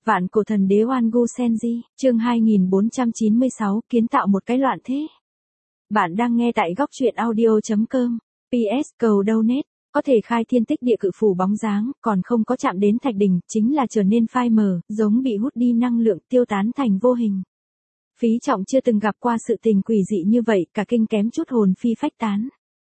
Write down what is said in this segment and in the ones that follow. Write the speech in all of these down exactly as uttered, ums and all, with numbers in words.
Vạn cổ thần đế Oan Gu Senji, chương hai nghìn bốn trăm chín mươi sáu, kiến tạo một cái loạn thế. Bạn đang nghe tại góc truyện audio chấm com. pê ét cầu donate, có thể khai thiên tích địa cự phủ bóng dáng, còn không có chạm đến thạch đỉnh, chính là trở nên phai mờ, giống bị hút đi năng lượng, tiêu tán thành vô hình. Phí Trọng chưa từng gặp qua sự tình quỷ dị như vậy, cả kinh kém chút hồn phi phách tán.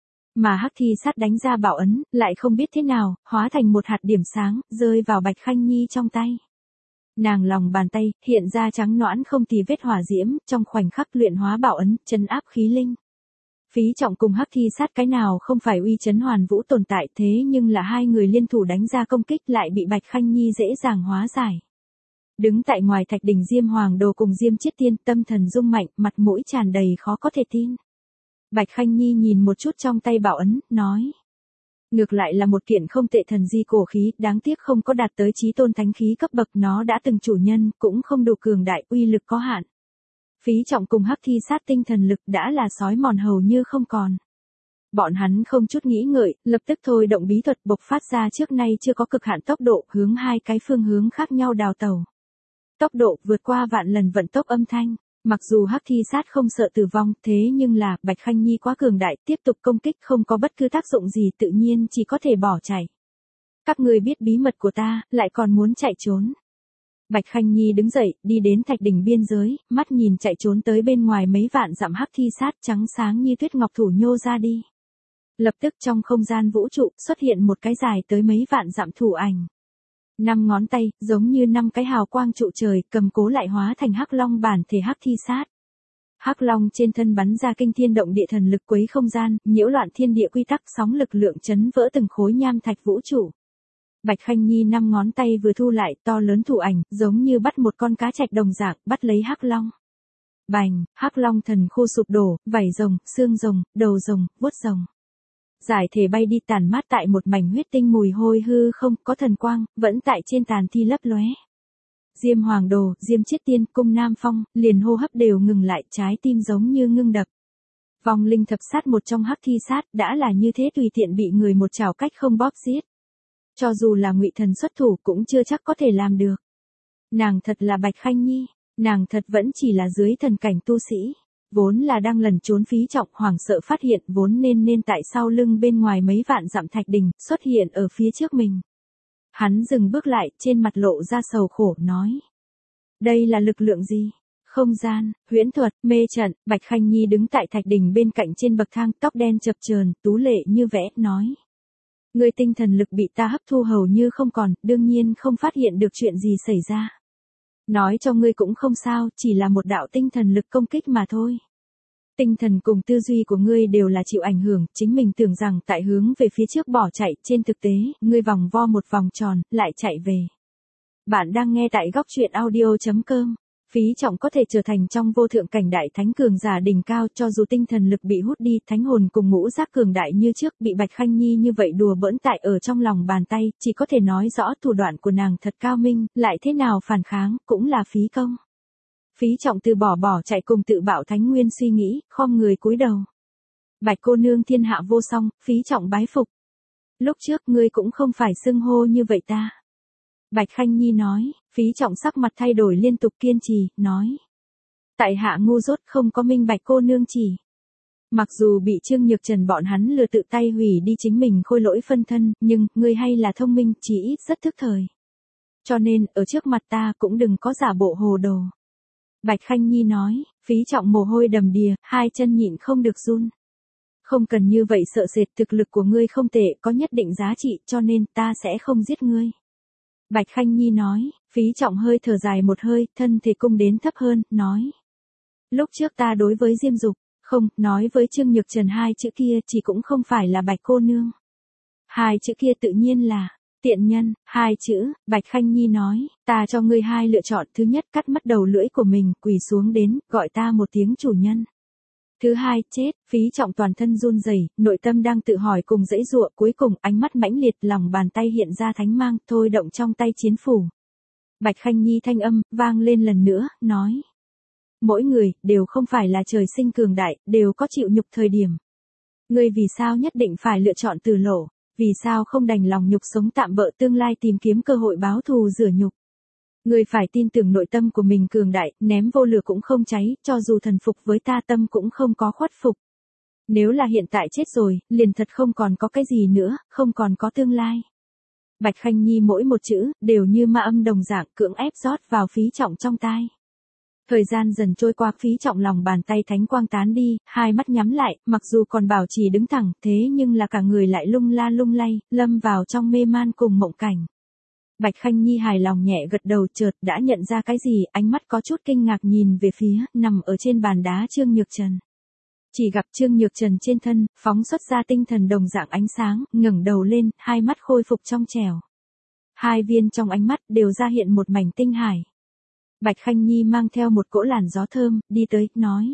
Mà Hắc Thi Sát đánh ra bảo ấn, lại không biết thế nào, hóa thành một hạt điểm sáng, rơi vào Bạch Khanh Nhi trong tay. Nàng lòng bàn tay, hiện ra trắng nõn không tì vết hỏa diễm, trong khoảnh khắc luyện hóa bảo ấn, trấn áp khí linh. Phí Trọng cùng Hắc Thi Sát cái nào không phải uy chấn hoàn vũ tồn tại, thế nhưng là hai người liên thủ đánh ra công kích lại bị Bạch Khanh Nhi dễ dàng hóa giải. Đứng tại ngoài thạch đỉnh Diêm Hoàng Đồ cùng Diêm Chiết Tiên, tâm thần rung mạnh, mặt mũi tràn đầy khó có thể tin. Bạch Khanh Nhi nhìn một chút trong tay bảo ấn, nói. Ngược lại là một kiện không tệ thần di cổ khí, đáng tiếc không có đạt tới chí tôn thánh khí cấp bậc, nó đã từng chủ nhân, cũng không đủ cường đại, uy lực có hạn. Phí Trọng cùng Hắc Thi Sát tinh thần lực đã là sói mòn hầu như không còn. Bọn hắn không chút nghĩ ngợi, lập tức thôi động bí thuật bộc phát ra trước nay chưa có cực hạn tốc độ, hướng hai cái phương hướng khác nhau đào tẩu. Tốc độ vượt qua vạn lần vận tốc âm thanh. Mặc dù Hắc Thi Sát không sợ tử vong, thế nhưng là, Bạch Khanh Nhi quá cường đại, tiếp tục công kích không có bất cứ tác dụng gì, tự nhiên chỉ có thể bỏ chạy. Các người biết bí mật của ta, lại còn muốn chạy trốn. Bạch Khanh Nhi đứng dậy, đi đến thạch đỉnh biên giới, mắt nhìn chạy trốn tới bên ngoài mấy vạn dặm Hắc Thi Sát trắng sáng như tuyết ngọc thủ nhô ra đi. Lập tức trong không gian vũ trụ, xuất hiện một cái dài tới mấy vạn dặm thủ ảnh. Năm ngón tay, giống như năm cái hào quang trụ trời, cầm cố lại hóa thành Hắc Long bản thể Hắc Thi Sát. Hắc Long trên thân bắn ra kinh thiên động địa thần lực quấy không gian, nhiễu loạn thiên địa quy tắc, sóng lực lượng chấn vỡ từng khối nham thạch vũ trụ. Bạch Khanh Nhi năm ngón tay vừa thu lại, to lớn thủ ảnh, giống như bắt một con cá trạch đồng dạng, bắt lấy Hắc Long. Bành, Hắc Long thần khô sụp đổ, vảy rồng, xương rồng, đầu rồng, vuốt rồng. Giải thể bay đi tàn mát tại một mảnh huyết tinh mùi hôi hư không, có thần quang, vẫn tại trên tàn thi lấp lóe. Diêm Hoàng Đồ, Diêm Chiết Tiên, Cung Nam Phong, liền hô hấp đều ngừng lại, trái tim giống như ngưng đập. Vong linh thập sát một trong Hắc Thi Sát, đã là như thế tùy tiện bị người một chảo cách không bóp giết. Cho dù là Ngụy Thần xuất thủ cũng chưa chắc có thể làm được. Nàng thật là Bạch Khanh Nhi, nàng thật vẫn chỉ là dưới thần cảnh tu sĩ. Vốn là đang lẩn trốn Phí Trọng, hoảng sợ phát hiện vốn nên nên tại sau lưng bên ngoài mấy vạn dặm thạch đỉnh, xuất hiện ở phía trước mình. Hắn dừng bước lại, trên mặt lộ ra sầu khổ, nói. Đây là lực lượng gì? Không gian, huyễn thuật, mê trận. Bạch Khanh Nhi đứng tại thạch đỉnh bên cạnh trên bậc thang, tóc đen chập chờn, tú lệ như vẽ, nói. Người tinh thần lực bị ta hấp thu hầu như không còn, đương nhiên không phát hiện được chuyện gì xảy ra. Nói cho ngươi cũng không sao, chỉ là một đạo tinh thần lực công kích mà thôi. Tinh thần cùng tư duy của ngươi đều là chịu ảnh hưởng, chính mình tưởng rằng tại hướng về phía trước bỏ chạy, trên thực tế, ngươi vòng vo một vòng tròn, lại chạy về. Bạn đang nghe tại góc truyện audio chấm com. Phí Trọng có thể trở thành trong vô thượng cảnh đại thánh cường giả đỉnh cao, cho dù tinh thần lực bị hút đi, thánh hồn cùng ngũ giác cường đại như trước, bị Bạch Khanh Nhi như vậy đùa bỡn tại ở trong lòng bàn tay, chỉ có thể nói rõ thủ đoạn của nàng thật cao minh, lại thế nào phản kháng, cũng là phí công. Phí Trọng từ bỏ bỏ chạy cùng tự bạo thánh nguyên suy nghĩ, khom người cúi đầu. Bạch cô nương thiên hạ vô song, Phí Trọng bái phục. Lúc trước ngươi cũng không phải xưng hô như vậy ta. Bạch Khanh Nhi nói, Phí Trọng sắc mặt thay đổi liên tục kiên trì, nói. Tại hạ ngu dốt không có minh bạch cô nương chỉ. Mặc dù bị Trương Nhược Trần bọn hắn lừa tự tay hủy đi chính mình khôi lỗi phân thân, nhưng, ngươi hay là thông minh, chỉ ít rất thức thời. Cho nên, ở trước mặt ta cũng đừng có giả bộ hồ đồ. Bạch Khanh Nhi nói, Phí Trọng mồ hôi đầm đìa, hai chân nhịn không được run. Không cần như vậy sợ sệt, thực lực của ngươi không tệ, có nhất định giá trị, cho nên ta sẽ không giết ngươi. Bạch Khanh Nhi nói, Phí Trọng hơi thở dài một hơi, thân thể cung đến thấp hơn, nói. Lúc trước ta đối với Diêm Dục, không, nói với Trương Nhược Trần hai chữ kia chỉ cũng không phải là Bạch cô nương. Hai chữ kia tự nhiên là, tiện nhân, hai chữ, Bạch Khanh Nhi nói, ta cho ngươi hai lựa chọn, thứ nhất cắt mất đầu lưỡi của mình, quỳ xuống đến, gọi ta một tiếng chủ nhân. Thứ hai, chết. Phí Trọng toàn thân run rẩy, nội tâm đang tự hỏi cùng dãy giụa, cuối cùng ánh mắt mãnh liệt, lòng bàn tay hiện ra thánh mang, thôi động trong tay chiến phủ. Bạch Khanh Nhi thanh âm vang lên lần nữa, nói: "Mỗi người đều không phải là trời sinh cường đại, đều có chịu nhục thời điểm. Ngươi vì sao nhất định phải lựa chọn từ lộ? Vì sao không đành lòng nhục sống tạm bợ tương lai tìm kiếm cơ hội báo thù rửa nhục?" Ngươi phải tin tưởng nội tâm của mình cường đại, ném vô lửa cũng không cháy, cho dù thần phục với ta tâm cũng không có khuất phục. Nếu là hiện tại chết rồi, liền thật không còn có cái gì nữa, không còn có tương lai. Bạch Khanh Nhi mỗi một chữ, đều như ma âm đồng dạng cưỡng ép rót vào Phí Trọng trong tai. Thời gian dần trôi qua, Phí Trọng lòng bàn tay thánh quang tán đi, hai mắt nhắm lại, mặc dù còn bảo trì đứng thẳng, thế nhưng là cả người lại lung la lung lay, lâm vào trong mê man cùng mộng cảnh. Bạch Khanh Nhi hài lòng nhẹ gật đầu, chợt đã nhận ra cái gì, ánh mắt có chút kinh ngạc nhìn về phía, nằm ở trên bàn đá Trương Nhược Trần. Chỉ gặp Trương Nhược Trần trên thân, phóng xuất ra tinh thần đồng dạng ánh sáng, ngẩng đầu lên, hai mắt khôi phục trong trẻo. Hai viên trong ánh mắt đều ra hiện một mảnh tinh hải. Bạch Khanh Nhi mang theo một cỗ làn gió thơm, đi tới, nói.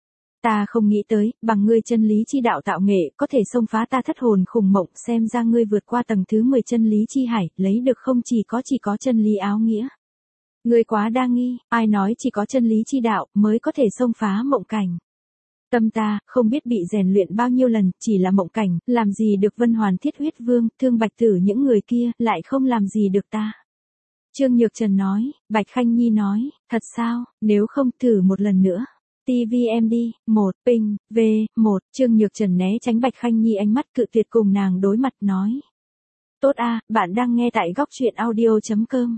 Ta không nghĩ tới, bằng ngươi chân lý chi đạo tạo nghệ, có thể xông phá ta thất hồn khủng mộng, xem ra ngươi vượt qua tầng thứ mười chân lý chi hải, lấy được không chỉ có chỉ có chân lý áo nghĩa. Ngươi quá đa nghi, ai nói chỉ có chân lý chi đạo, mới có thể xông phá mộng cảnh. Tâm ta, không biết bị rèn luyện bao nhiêu lần, chỉ là mộng cảnh, làm gì được Vân Hoàn Thiết Huyết Vương, Thương Bạch Tử những người kia, lại không làm gì được ta. Trương Nhược Trần nói, Bạch Khanh Nhi nói, thật sao, nếu không thử một lần nữa. tê vê em đê, một, ping, v, một, Trương Nhược Trần né tránh Bạch Khanh Nhi ánh mắt cự tuyệt cùng nàng đối mặt nói. Tốt a, bạn đang nghe tại góc truyện audio.com.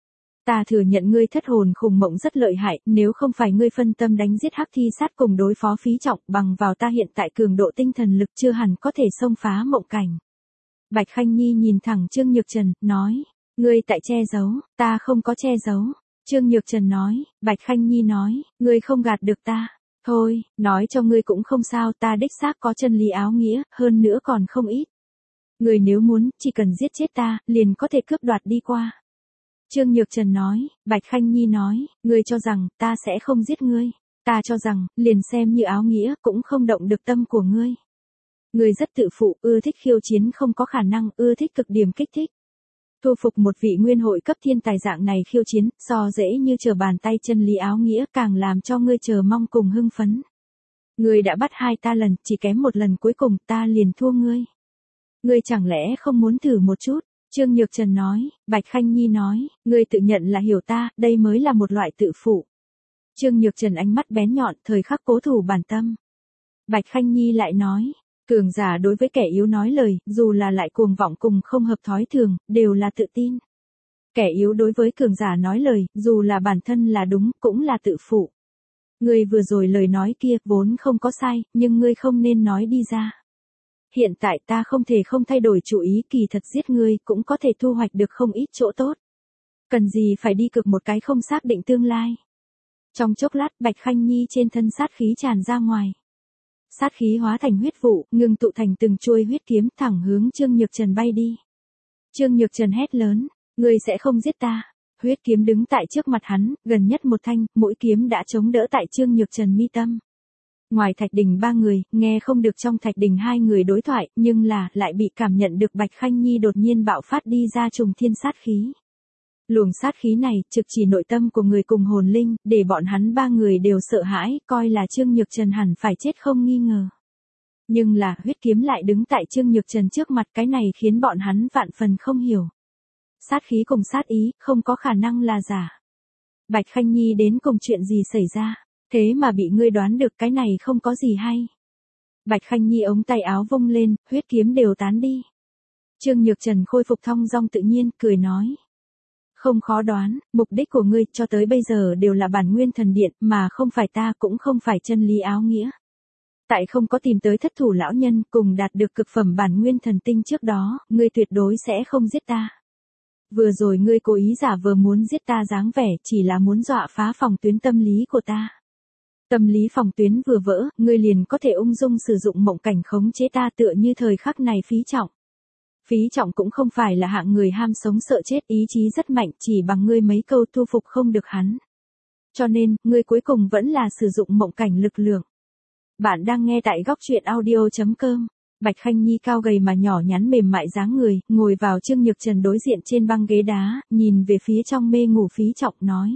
Ta thừa nhận ngươi thất hồn khủng mộng rất lợi hại, nếu không phải ngươi phân tâm đánh giết Hắc Thi Sát cùng đối phó Phí Trọng, bằng vào ta hiện tại cường độ tinh thần lực chưa hẳn có thể xông phá mộng cảnh. Bạch Khanh Nhi nhìn thẳng Trương Nhược Trần, nói, ngươi tại che giấu, ta không có che giấu. Trương Nhược Trần nói, Bạch Khanh Nhi nói, ngươi không gạt được ta. Thôi, nói cho ngươi cũng không sao, ta đích xác có chân lý áo nghĩa, hơn nữa còn không ít. Ngươi nếu muốn, chỉ cần giết chết ta, liền có thể cướp đoạt đi qua. Trương Nhược Trần nói, Bạch Khanh Nhi nói, ngươi cho rằng, ta sẽ không giết ngươi. Ta cho rằng, liền xem như áo nghĩa, cũng không động được tâm của ngươi. Ngươi rất tự phụ, ưa thích khiêu chiến không có khả năng, ưa thích cực điểm kích thích. Thu phục một vị nguyên hội cấp thiên tài dạng này khiêu chiến, so dễ như chờ bàn tay chân lý áo nghĩa càng làm cho ngươi chờ mong cùng hưng phấn. Ngươi đã bắt hai ta lần, chỉ kém một lần cuối cùng, ta liền thua ngươi. Ngươi chẳng lẽ không muốn thử một chút? Trương Nhược Trần nói, Bạch Khanh Nhi nói, ngươi tự nhận là hiểu ta, đây mới là một loại tự phụ. Trương Nhược Trần ánh mắt bén nhọn, thời khắc cố thủ bản tâm. Bạch Khanh Nhi lại nói, cường giả đối với kẻ yếu nói lời, dù là lại cuồng vọng cùng không hợp thói thường, đều là tự tin. Kẻ yếu đối với cường giả nói lời, dù là bản thân là đúng, cũng là tự phụ. Ngươi vừa rồi lời nói kia, vốn không có sai, nhưng ngươi không nên nói đi ra. Hiện tại ta không thể không thay đổi chủ ý, kỳ thật giết ngươi cũng có thể thu hoạch được không ít chỗ tốt. Cần gì phải đi cực một cái không xác định tương lai. Trong chốc lát, Bạch Khanh Nhi trên thân sát khí tràn ra ngoài. Sát khí hóa thành huyết vụ, ngưng tụ thành từng chuôi huyết kiếm thẳng hướng Trương Nhược Trần bay đi. Trương Nhược Trần hét lớn, ngươi sẽ không giết ta. Huyết kiếm đứng tại trước mặt hắn, gần nhất một thanh, mũi kiếm đã chống đỡ tại Trương Nhược Trần mi tâm. Ngoài Thạch Đình ba người, nghe không được trong Thạch Đình hai người đối thoại, nhưng là, lại bị cảm nhận được Bạch Khanh Nhi đột nhiên bạo phát đi ra trùng thiên sát khí. Luồng sát khí này, trực chỉ nội tâm của người cùng hồn linh, để bọn hắn ba người đều sợ hãi, coi là Trương Nhược Trần hẳn phải chết không nghi ngờ. Nhưng là, huyết kiếm lại đứng tại Trương Nhược Trần trước mặt, cái này khiến bọn hắn vạn phần không hiểu. Sát khí cùng sát ý, không có khả năng là giả. Bạch Khanh Nhi đến cùng chuyện gì xảy ra, thế mà bị ngươi đoán được, cái này không có gì hay. Bạch Khanh Nhi ống tay áo vung lên, huyết kiếm đều tán đi. Trương Nhược Trần khôi phục thong dong tự nhiên, cười nói. Không khó đoán, mục đích của ngươi cho tới bây giờ đều là bản nguyên thần điện, mà không phải ta, cũng không phải chân lý áo nghĩa. Tại không có tìm tới thất thủ lão nhân cùng đạt được cực phẩm bản nguyên thần tinh trước đó, ngươi tuyệt đối sẽ không giết ta. Vừa rồi ngươi cố ý giả vờ muốn giết ta dáng vẻ, chỉ là muốn dọa phá phòng tuyến tâm lý của ta. Tâm lý phòng tuyến vừa vỡ, ngươi liền có thể ung dung sử dụng mộng cảnh khống chế ta, tựa như thời khắc này Phí Trọng. Phí Trọng cũng không phải là hạng người ham sống sợ chết, ý chí rất mạnh, chỉ bằng ngươi mấy câu thu phục không được hắn. Cho nên, ngươi cuối cùng vẫn là sử dụng mộng cảnh lực lượng. Bạn đang nghe tại góc truyện audio.com. Bạch Khanh Nhi cao gầy mà nhỏ nhắn mềm mại dáng người, ngồi vào Trương Nhược Trần đối diện trên băng ghế đá, nhìn về phía trong mê ngủ Phí Trọng nói.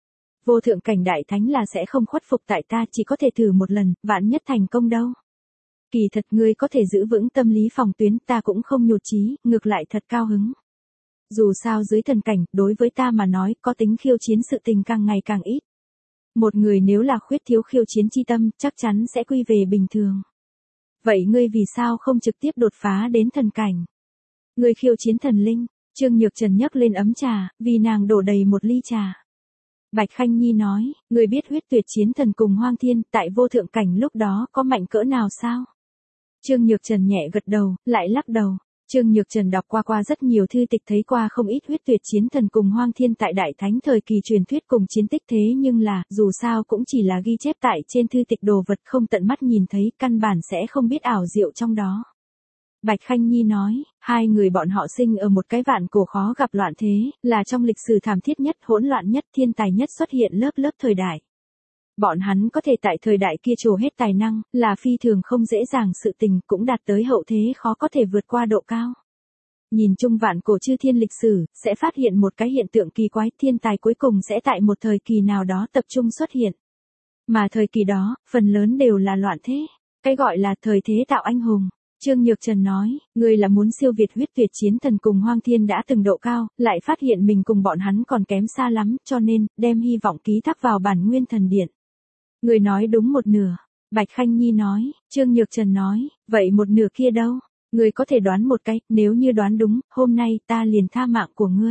Vô thượng cảnh đại thánh là sẽ không khuất phục tại ta, chỉ có thể thử một lần, vạn nhất thành công đâu. Kỳ thật ngươi có thể giữ vững tâm lý phòng tuyến, ta cũng không nhụt chí, ngược lại thật cao hứng. Dù sao dưới thần cảnh, đối với ta mà nói, có tính khiêu chiến sự tình càng ngày càng ít. Một người nếu là khuyết thiếu khiêu chiến chi tâm, chắc chắn sẽ quy về bình thường. Vậy ngươi vì sao không trực tiếp đột phá đến thần cảnh? Ngươi khiêu chiến thần linh, Trương Nhược Trần nhấc lên ấm trà, vì nàng đổ đầy một ly trà. Bạch Khanh Nhi nói, ngươi biết huyết tuyệt chiến thần cùng Hoang Thiên, tại vô thượng cảnh lúc đó có mạnh cỡ nào sao? Trương Nhược Trần nhẹ gật đầu, lại lắc đầu. Trương Nhược Trần đọc qua qua rất nhiều thư tịch, thấy qua không ít huyết tuyệt chiến thần cùng Hoang Thiên tại Đại Thánh thời kỳ truyền thuyết cùng chiến tích, thế nhưng là, dù sao cũng chỉ là ghi chép tại trên thư tịch, đồ vật không tận mắt nhìn thấy, căn bản sẽ không biết ảo diệu trong đó. Bạch Khanh Nhi nói, hai người bọn họ sinh ở một cái vạn cổ khó gặp loạn thế, là trong lịch sử thảm thiết nhất, hỗn loạn nhất, thiên tài nhất xuất hiện lớp lớp thời đại. Bọn hắn có thể tại thời đại kia trổ hết tài năng, là phi thường không dễ dàng sự tình, cũng đạt tới hậu thế khó có thể vượt qua độ cao. Nhìn chung vạn cổ chư thiên lịch sử, sẽ phát hiện một cái hiện tượng kỳ quái, thiên tài cuối cùng sẽ tại một thời kỳ nào đó tập trung xuất hiện. Mà thời kỳ đó, phần lớn đều là loạn thế. Cái gọi là thời thế tạo anh hùng. Trương Nhược Trần nói, ngươi là muốn siêu việt huyết tuyệt chiến thần cùng Hoang Thiên đã từng độ cao, lại phát hiện mình cùng bọn hắn còn kém xa lắm, cho nên, đem hy vọng ký thác vào bản nguyên thần điện. Ngươi nói đúng một nửa. Bạch Khanh Nhi nói, Trương Nhược Trần nói, vậy một nửa kia đâu? Ngươi có thể đoán một cái, nếu như đoán đúng, hôm nay ta liền tha mạng của ngươi.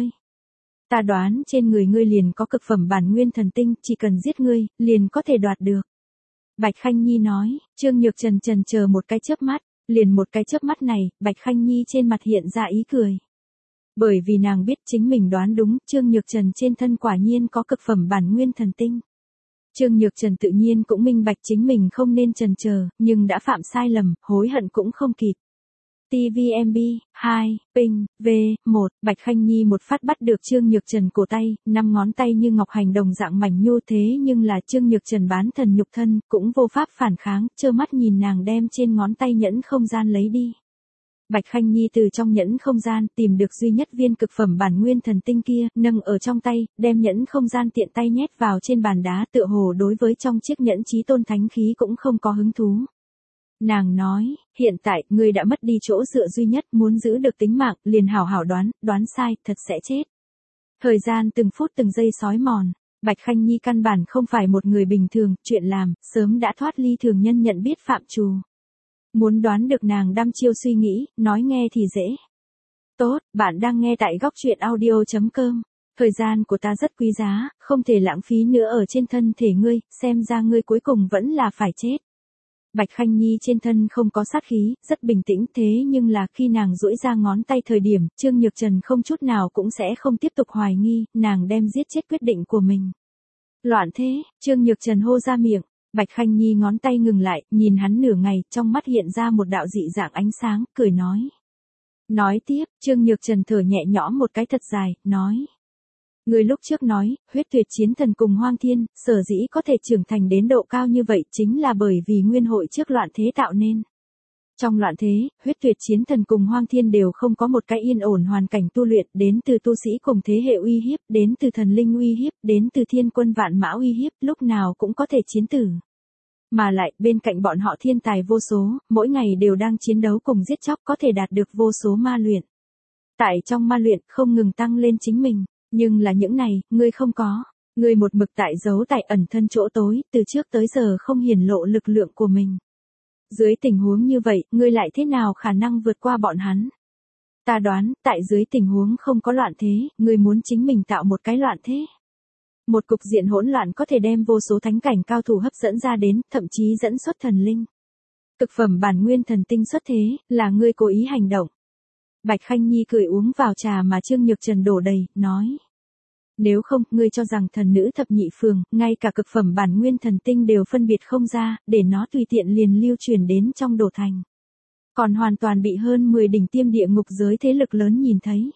Ta đoán trên người ngươi liền có cực phẩm bản nguyên thần tinh, chỉ cần giết ngươi, liền có thể đoạt được. Bạch Khanh Nhi nói, Trương Nhược Trần trần chờ một cái chớp mắt, liền một cái chớp mắt này, Bạch Khanh Nhi trên mặt hiện ra ý cười. Bởi vì nàng biết chính mình đoán đúng, Trương Nhược Trần trên thân quả nhiên có cực phẩm bản nguyên thần tinh. Trương Nhược Trần tự nhiên cũng minh bạch chính mình không nên chần chờ, nhưng đã phạm sai lầm, hối hận cũng không kịp. tê vê em bê, hai, ping, V, một, Bạch Khanh Nhi một phát bắt được Trương Nhược Trần cổ tay, năm ngón tay như ngọc hành đồng dạng mảnh nhu, thế nhưng là Trương Nhược Trần bán thần nhục thân, cũng vô pháp phản kháng, trơ mắt nhìn nàng đem trên ngón tay nhẫn không gian lấy đi. Bạch Khanh Nhi từ trong nhẫn không gian tìm được duy nhất viên cực phẩm bản nguyên thần tinh kia, nâng ở trong tay, đem nhẫn không gian tiện tay nhét vào trên bàn đá, tựa hồ đối với trong chiếc nhẫn chí tôn thánh khí cũng không có hứng thú. Nàng nói, hiện tại, ngươi đã mất đi chỗ dựa duy nhất, muốn giữ được tính mạng, liền hảo hảo đoán, đoán sai, thật sẽ chết. Thời gian từng phút từng giây sói mòn, Bạch Khanh Nhi căn bản không phải một người bình thường, chuyện làm, sớm đã thoát ly thường nhân nhận biết phạm trù. Muốn đoán được nàng đăm chiêu suy nghĩ, nói nghe thì dễ. Tốt, bạn đang nghe tại góc truyện audio chấm com. Thời gian của ta rất quý giá, không thể lãng phí nữa ở trên thân thể ngươi, xem ra ngươi cuối cùng vẫn là phải chết. Bạch Khanh Nhi trên thân không có sát khí, rất bình tĩnh, thế nhưng là khi nàng duỗi ra ngón tay thời điểm, Trương Nhược Trần không chút nào cũng sẽ không tiếp tục hoài nghi, nàng đem giết chết quyết định của mình. Loạn thế, Trương Nhược Trần hô ra miệng, Bạch Khanh Nhi ngón tay ngừng lại, nhìn hắn nửa ngày, trong mắt hiện ra một đạo dị dạng ánh sáng, cười nói. Nói tiếp, Trương Nhược Trần thở nhẹ nhõm một cái thật dài, nói. Người lúc trước nói, huyết tuyệt chiến thần cùng Hoang Thiên, sở dĩ có thể trưởng thành đến độ cao như vậy chính là bởi vì nguyên hội trước loạn thế tạo nên. Trong loạn thế, huyết tuyệt chiến thần cùng Hoang Thiên đều không có một cái yên ổn hoàn cảnh tu luyện, đến từ tu sĩ cùng thế hệ uy hiếp, đến từ thần linh uy hiếp, đến từ thiên quân vạn mã uy hiếp, lúc nào cũng có thể chiến tử. Mà lại, bên cạnh bọn họ thiên tài vô số, mỗi ngày đều đang chiến đấu cùng giết chóc, có thể đạt được vô số ma luyện. Tại trong ma luyện, không ngừng tăng lên chính mình. Nhưng là những này, ngươi không có. Ngươi một mực tại giấu tại ẩn thân chỗ tối, từ trước tới giờ không hiển lộ lực lượng của mình. Dưới tình huống như vậy, ngươi lại thế nào khả năng vượt qua bọn hắn? Ta đoán, tại dưới tình huống không có loạn thế, ngươi muốn chính mình tạo một cái loạn thế. Một cục diện hỗn loạn có thể đem vô số thánh cảnh cao thủ hấp dẫn ra đến, thậm chí dẫn xuất thần linh. Cực phẩm bản nguyên thần tinh xuất thế, là ngươi cố ý hành động. Bạch Khanh Nhi cười uống vào trà mà Trương Nhược Trần đổ đầy, nói. Nếu không, ngươi cho rằng thần nữ thập nhị phường, ngay cả cực phẩm bản nguyên thần tinh đều phân biệt không ra, để nó tùy tiện liền lưu truyền đến trong đổ thành. Còn hoàn toàn bị hơn mười đỉnh tiêm địa ngục giới thế lực lớn nhìn thấy.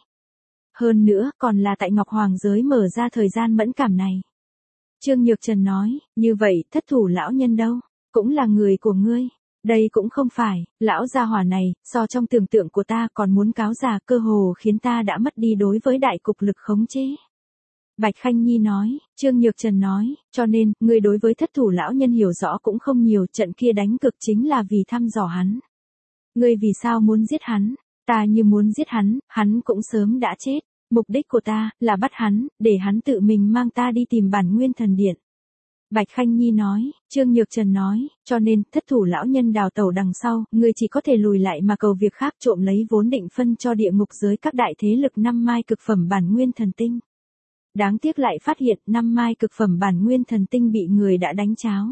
Hơn nữa, còn là tại Ngọc Hoàng giới mở ra thời gian mẫn cảm này. Trương Nhược Trần nói, như vậy, thất thủ lão nhân đâu? Cũng là người của ngươi. Đây cũng không phải, lão gia hỏa này, so trong tưởng tượng của ta còn muốn cáo già, cơ hồ khiến ta đã mất đi đối với đại cục lực khống chế. Bạch Khanh Nhi nói, Trương Nhược Trần nói, cho nên, ngươi đối với thất thủ lão nhân hiểu rõ cũng không nhiều, trận kia đánh cực chính là vì thăm dò hắn. Ngươi vì sao muốn giết hắn? Ta như muốn giết hắn, hắn cũng sớm đã chết. Mục đích của ta, là bắt hắn, để hắn tự mình mang ta đi tìm bản nguyên thần điện. Bạch Khanh Nhi nói, Trương Nhược Trần nói, cho nên, thất thủ lão nhân đào tẩu đằng sau, ngươi chỉ có thể lùi lại mà cầu việc khác trộm lấy vốn định phân cho địa ngục giới các đại thế lực năm mai cực phẩm bản nguyên thần tinh. Đáng tiếc lại phát hiện năm mai cực phẩm bản nguyên thần tinh bị người đã đánh cháo.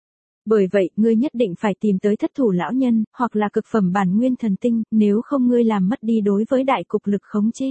Bởi vậy, ngươi nhất định phải tìm tới thất thủ lão nhân, hoặc là cực phẩm bản nguyên thần tinh, nếu không ngươi làm mất đi đối với đại cục lực khống chế.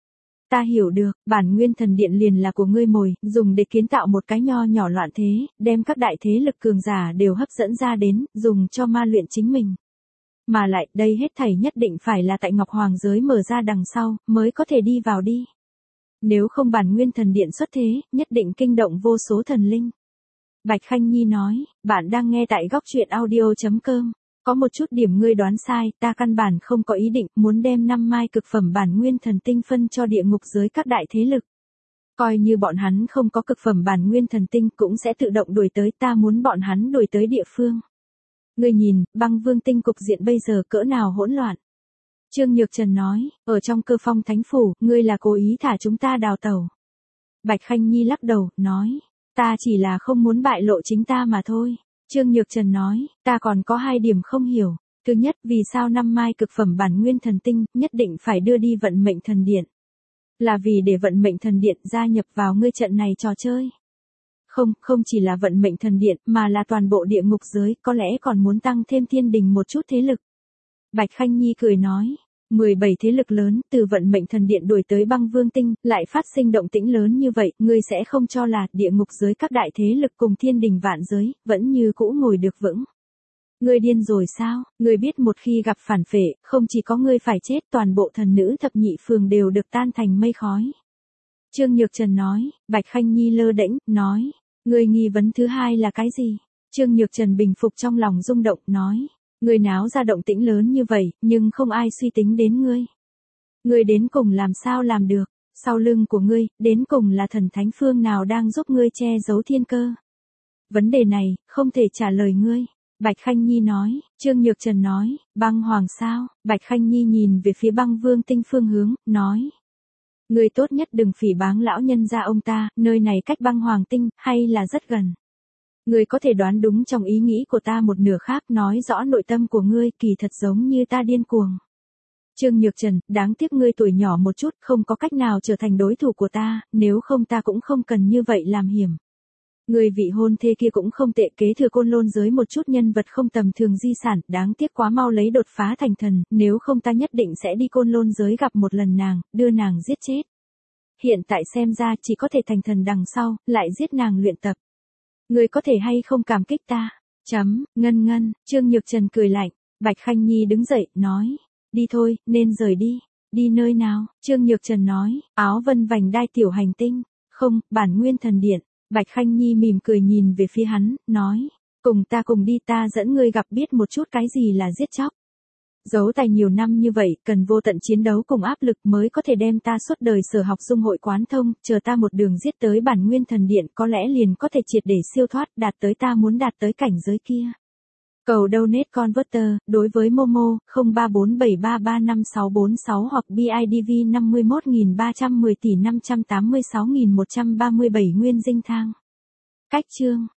Ta hiểu được, bản nguyên thần điện liền là của ngươi mồi, dùng để kiến tạo một cái nho nhỏ loạn thế, đem các đại thế lực cường giả đều hấp dẫn ra đến, dùng cho ma luyện chính mình. Mà lại, đây hết thảy nhất định phải là tại Ngọc Hoàng giới mở ra đằng sau, mới có thể đi vào đi. Nếu không bản nguyên thần điện xuất thế, nhất định kinh động vô số thần linh. Bạch Khanh Nhi nói, bạn đang nghe tại góc truyện audio chấm com. Có một chút điểm ngươi đoán sai, ta căn bản không có ý định muốn đem năm mai cực phẩm bản nguyên thần tinh phân cho địa ngục giới các đại thế lực. Coi như bọn hắn không có cực phẩm bản nguyên thần tinh cũng sẽ tự động đuổi tới, ta muốn bọn hắn đuổi tới địa phương. Ngươi nhìn, băng vương tinh cục diện bây giờ cỡ nào hỗn loạn. Trương Nhược Trần nói, ở trong Cơ Phong Thánh Phủ, ngươi là cố ý thả chúng ta đào tẩu. Bạch Khanh Nhi lắc đầu, nói, ta chỉ là không muốn bại lộ chính ta mà thôi. Trương Nhược Trần nói, ta còn có hai điểm không hiểu. Thứ nhất, vì sao năm mai cực phẩm bản nguyên thần tinh nhất định phải đưa đi vận mệnh thần điện? Là vì để vận mệnh thần điện gia nhập vào ngươi trận này trò chơi. Không, không chỉ là vận mệnh thần điện, mà là toàn bộ địa ngục giới, có lẽ còn muốn tăng thêm thiên đình một chút thế lực. Bạch Khanh Nhi cười nói, mười bảy thế lực lớn, từ vận mệnh thần điện đuổi tới băng vương tinh, lại phát sinh động tĩnh lớn như vậy, ngươi sẽ không cho là địa ngục giới các đại thế lực cùng thiên đình vạn giới, vẫn như cũ ngồi được vững. Ngươi điên rồi sao, ngươi biết một khi gặp phản phệ, không chỉ có ngươi phải chết, toàn bộ thần nữ thập nhị phường đều được tan thành mây khói. Trương Nhược Trần nói, Bạch Khanh Nhi lơ đễnh, nói, ngươi nghi vấn thứ hai là cái gì? Trương Nhược Trần bình phục trong lòng rung động, nói. Ngươi náo ra động tĩnh lớn như vậy, nhưng không ai suy tính đến ngươi. Ngươi đến cùng làm sao làm được, sau lưng của ngươi, đến cùng là thần thánh phương nào đang giúp ngươi che giấu thiên cơ. Vấn đề này, không thể trả lời ngươi. Bạch Khanh Nhi nói, Trương Nhược Trần nói, băng hoàng sao, Bạch Khanh Nhi nhìn về phía băng vương tinh phương hướng, nói. Ngươi tốt nhất đừng phỉ báng lão nhân gia ông ta, nơi này cách băng hoàng tinh, hay là rất gần. Ngươi có thể đoán đúng trong ý nghĩ của ta một nửa khác, nói rõ nội tâm của ngươi, kỳ thật giống như ta điên cuồng. Trương Nhược Trần, đáng tiếc ngươi tuổi nhỏ một chút, không có cách nào trở thành đối thủ của ta, nếu không ta cũng không cần như vậy làm hiểm. Ngươi vị hôn thê kia cũng không tệ, kế thừa côn lôn giới một chút nhân vật không tầm thường di sản, đáng tiếc quá mau lấy đột phá thành thần, nếu không ta nhất định sẽ đi côn lôn giới gặp một lần nàng, đưa nàng giết chết. Hiện tại xem ra chỉ có thể thành thần đằng sau, lại giết nàng luyện tập. Ngươi có thể hay không cảm kích ta? Chấm, ngân ngân, Trương Nhược Trần cười lạnh. Bạch Khanh Nhi đứng dậy, nói. Đi thôi, nên rời đi. Đi nơi nào? Trương Nhược Trần nói, áo vân vành đai tiểu hành tinh. Không, bản nguyên thần điện. Bạch Khanh Nhi mỉm cười nhìn về phía hắn, nói. Cùng ta cùng đi, ta dẫn ngươi gặp biết một chút cái gì là giết chóc. Giấu tài nhiều năm như vậy, cần vô tận chiến đấu cùng áp lực mới có thể đem ta suốt đời sở học dung hội quán thông, chờ ta một đường giết tới bản nguyên thần điện, có lẽ liền có thể triệt để siêu thoát, đạt tới ta muốn đạt tới cảnh giới kia. Cầu donate converter, đối với Momo, không ba bốn bảy ba ba năm sáu bốn sáu hoặc bê i đê vê năm mươi mốt nghìn ba trăm mười tỷ năm trăm tám mươi sáu nghìn một trăm ba mươi bảy nguyên dinh thang. Cách chương